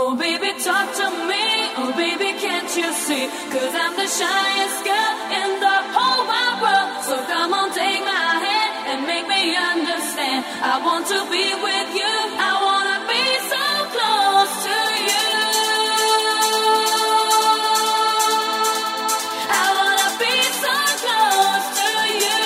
Oh baby, talk to me. Oh baby, can't you see? 'Cause I'm the shyest girl in the whole wide world. So come on, take my hand and make me understand. I want to be with you. I wanna be so close to you. I wanna be so close to you.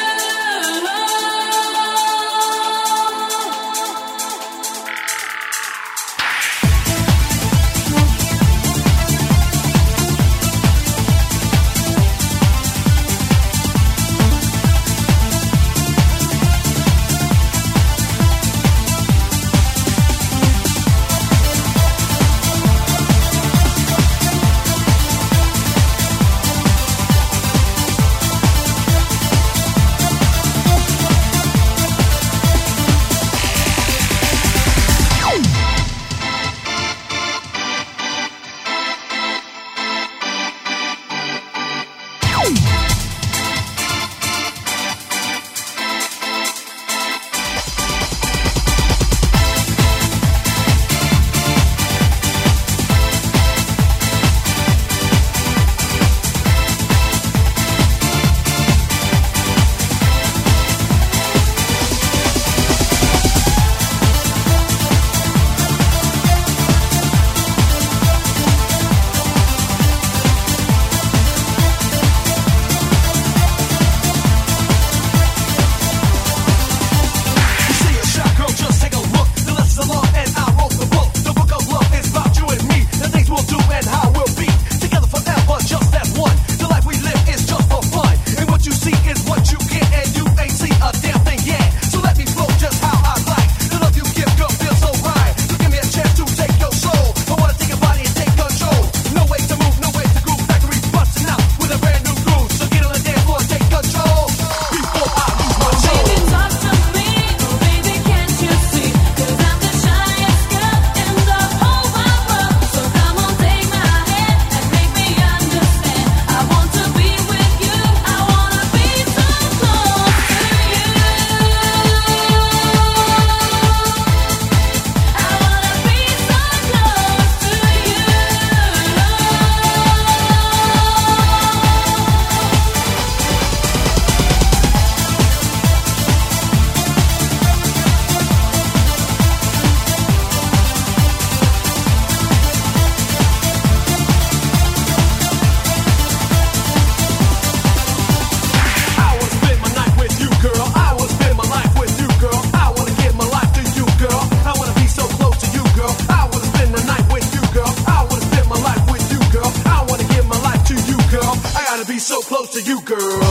So close to you, girl.